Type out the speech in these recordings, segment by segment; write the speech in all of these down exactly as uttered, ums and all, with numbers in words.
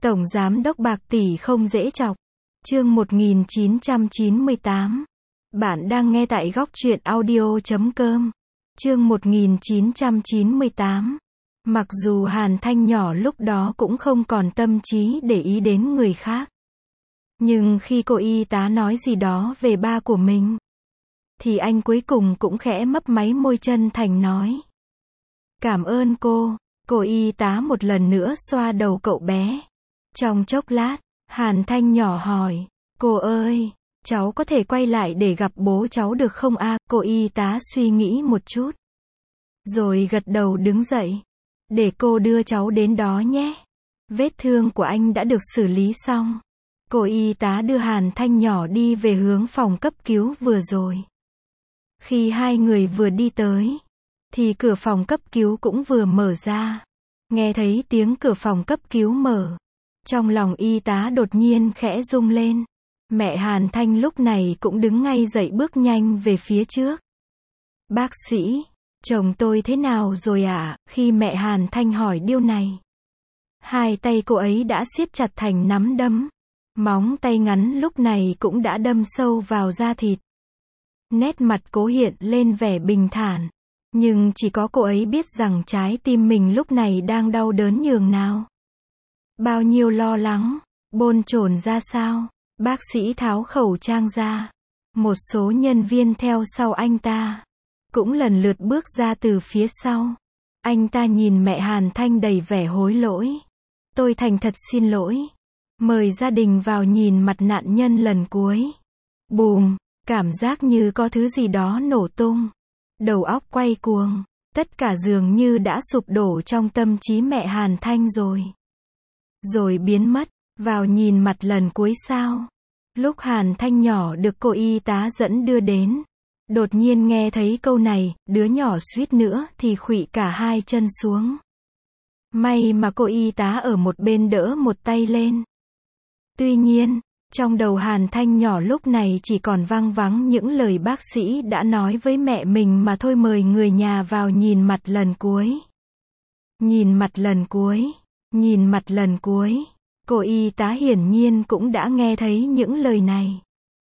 Tổng giám đốc bạc tỷ không dễ chọc. Chương một nghìn chín trăm chín mươi tám. Bạn đang nghe tại góc truyện audio chấm com. Chương một nghìn chín trăm chín mươi tám. Mặc dù Hàn Thanh nhỏ lúc đó cũng không còn tâm trí để ý đến người khác. Nhưng khi cô y tá nói gì đó về ba của mình, thì anh cuối cùng cũng khẽ mấp máy môi chân thành nói. Cảm ơn cô. Cô y tá một lần nữa xoa đầu cậu bé. Trong chốc lát, Hàn Thanh nhỏ hỏi, cô ơi, cháu có thể quay lại để gặp bố cháu được không a? À? Cô y tá suy nghĩ một chút, rồi gật đầu đứng dậy. Để cô đưa cháu đến đó nhé. Vết thương của anh đã được xử lý xong. Cô y tá đưa Hàn Thanh nhỏ đi về hướng phòng cấp cứu vừa rồi. Khi hai người vừa đi tới, thì cửa phòng cấp cứu cũng vừa mở ra. Nghe thấy tiếng cửa phòng cấp cứu mở, trong lòng y tá đột nhiên khẽ rung lên. Mẹ Hàn Thanh lúc này cũng đứng ngay dậy bước nhanh về phía trước. Bác sĩ, chồng tôi thế nào rồi ạ? À? Khi mẹ Hàn Thanh hỏi điều này, hai tay cô ấy đã siết chặt thành nắm đấm. Móng tay ngắn lúc này cũng đã đâm sâu vào da thịt. Nét mặt cố hiện lên vẻ bình thản. Nhưng chỉ có cô ấy biết rằng trái tim mình lúc này đang đau đớn nhường nào. Bao nhiêu lo lắng, bồn chồn ra sao. Bác sĩ tháo khẩu trang ra. Một số nhân viên theo sau anh ta cũng lần lượt bước ra từ phía sau. Anh ta nhìn mẹ Hàn Thanh đầy vẻ hối lỗi. Tôi thành thật xin lỗi. Mời gia đình vào nhìn mặt nạn nhân lần cuối. Bùm, cảm giác như có thứ gì đó nổ tung. Đầu óc quay cuồng. Tất cả dường như đã sụp đổ trong tâm trí mẹ Hàn Thanh rồi. Rồi biến mất. Vào nhìn mặt lần cuối sao. Lúc Hàn Thanh nhỏ được cô y tá dẫn đưa đến, đột nhiên nghe thấy câu này, đứa nhỏ suýt nữa thì khuỵu cả hai chân xuống. May mà cô y tá ở một bên đỡ một tay lên. Tuy nhiên, trong đầu Hàn Thanh nhỏ lúc này chỉ còn vang vắng những lời bác sĩ đã nói với mẹ mình mà thôi. Mời người nhà vào nhìn mặt lần cuối. Nhìn mặt lần cuối. Nhìn mặt lần cuối. Cô y tá hiển nhiên cũng đã nghe thấy những lời này.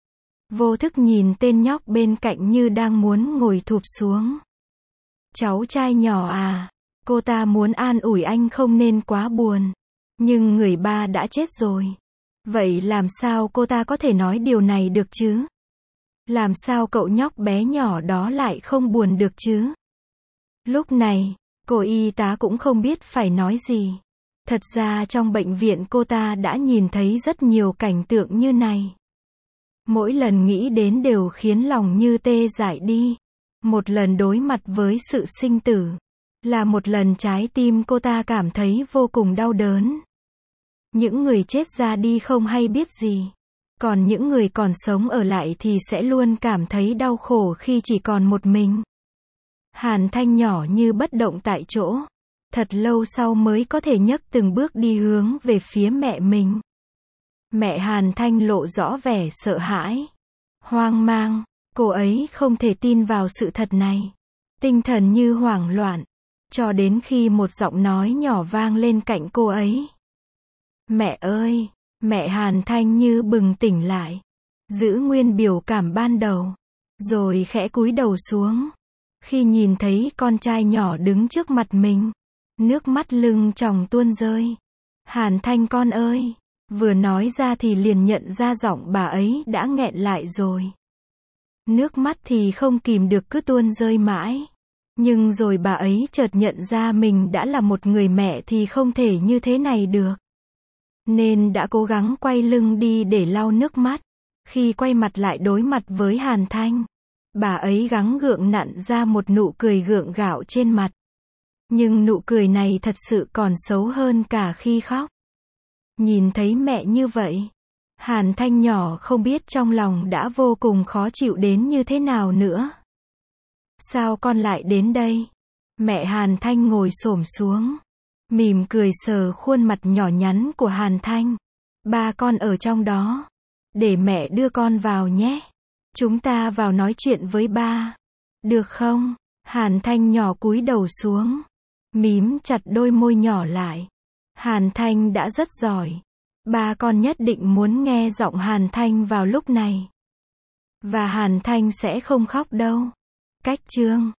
Vô thức nhìn tên nhóc bên cạnh như đang muốn ngồi thụp xuống. Cháu trai nhỏ à, cô ta muốn an ủi anh không nên quá buồn. Nhưng người ba đã chết rồi. Vậy làm sao cô ta có thể nói điều này được chứ? Làm sao cậu nhóc bé nhỏ đó lại không buồn được chứ? Lúc này, cô y tá cũng không biết phải nói gì. Thật ra trong bệnh viện cô ta đã nhìn thấy rất nhiều cảnh tượng như này. Mỗi lần nghĩ đến đều khiến lòng như tê dại đi. Một lần đối mặt với sự sinh tử, là một lần trái tim cô ta cảm thấy vô cùng đau đớn. Những người chết ra đi không hay biết gì. Còn những người còn sống ở lại thì sẽ luôn cảm thấy đau khổ khi chỉ còn một mình. Hàn Thanh nhỏ như bất động tại chỗ. Thật lâu sau mới có thể nhấc từng bước đi hướng về phía mẹ mình. Mẹ Hàn Thanh lộ rõ vẻ sợ hãi, hoang mang. Cô ấy không thể tin vào sự thật này. Tinh thần như hoảng loạn. Cho đến khi một giọng nói nhỏ vang lên cạnh cô ấy. Mẹ ơi! Mẹ Hàn Thanh như bừng tỉnh lại. Giữ nguyên biểu cảm ban đầu. Rồi khẽ cúi đầu xuống. Khi nhìn thấy con trai nhỏ đứng trước mặt mình, nước mắt lưng tròng tuôn rơi. Hàn Thanh con ơi! Vừa nói ra thì liền nhận ra giọng bà ấy đã nghẹn lại rồi. Nước mắt thì không kìm được cứ tuôn rơi mãi. Nhưng rồi bà ấy chợt nhận ra mình đã là một người mẹ thì không thể như thế này được. Nên đã cố gắng quay lưng đi để lau nước mắt. Khi quay mặt lại đối mặt với Hàn Thanh, bà ấy gắng gượng nặn ra một nụ cười gượng gạo trên mặt. Nhưng nụ cười này thật sự còn xấu hơn cả khi khóc. Nhìn thấy mẹ như vậy, Hàn Thanh nhỏ không biết trong lòng đã vô cùng khó chịu đến như thế nào nữa. Sao con lại đến đây? Mẹ Hàn Thanh ngồi xổm xuống, mỉm cười sờ khuôn mặt nhỏ nhắn của Hàn Thanh. Ba con ở trong đó. Để mẹ đưa con vào nhé. Chúng ta vào nói chuyện với ba. Được không? Hàn Thanh nhỏ cúi đầu xuống, mím chặt đôi môi nhỏ lại. Hàn Thanh đã rất giỏi. ba con nhất định muốn nghe giọng Hàn Thanh vào lúc này. Và Hàn Thanh sẽ không khóc đâu. Cách chương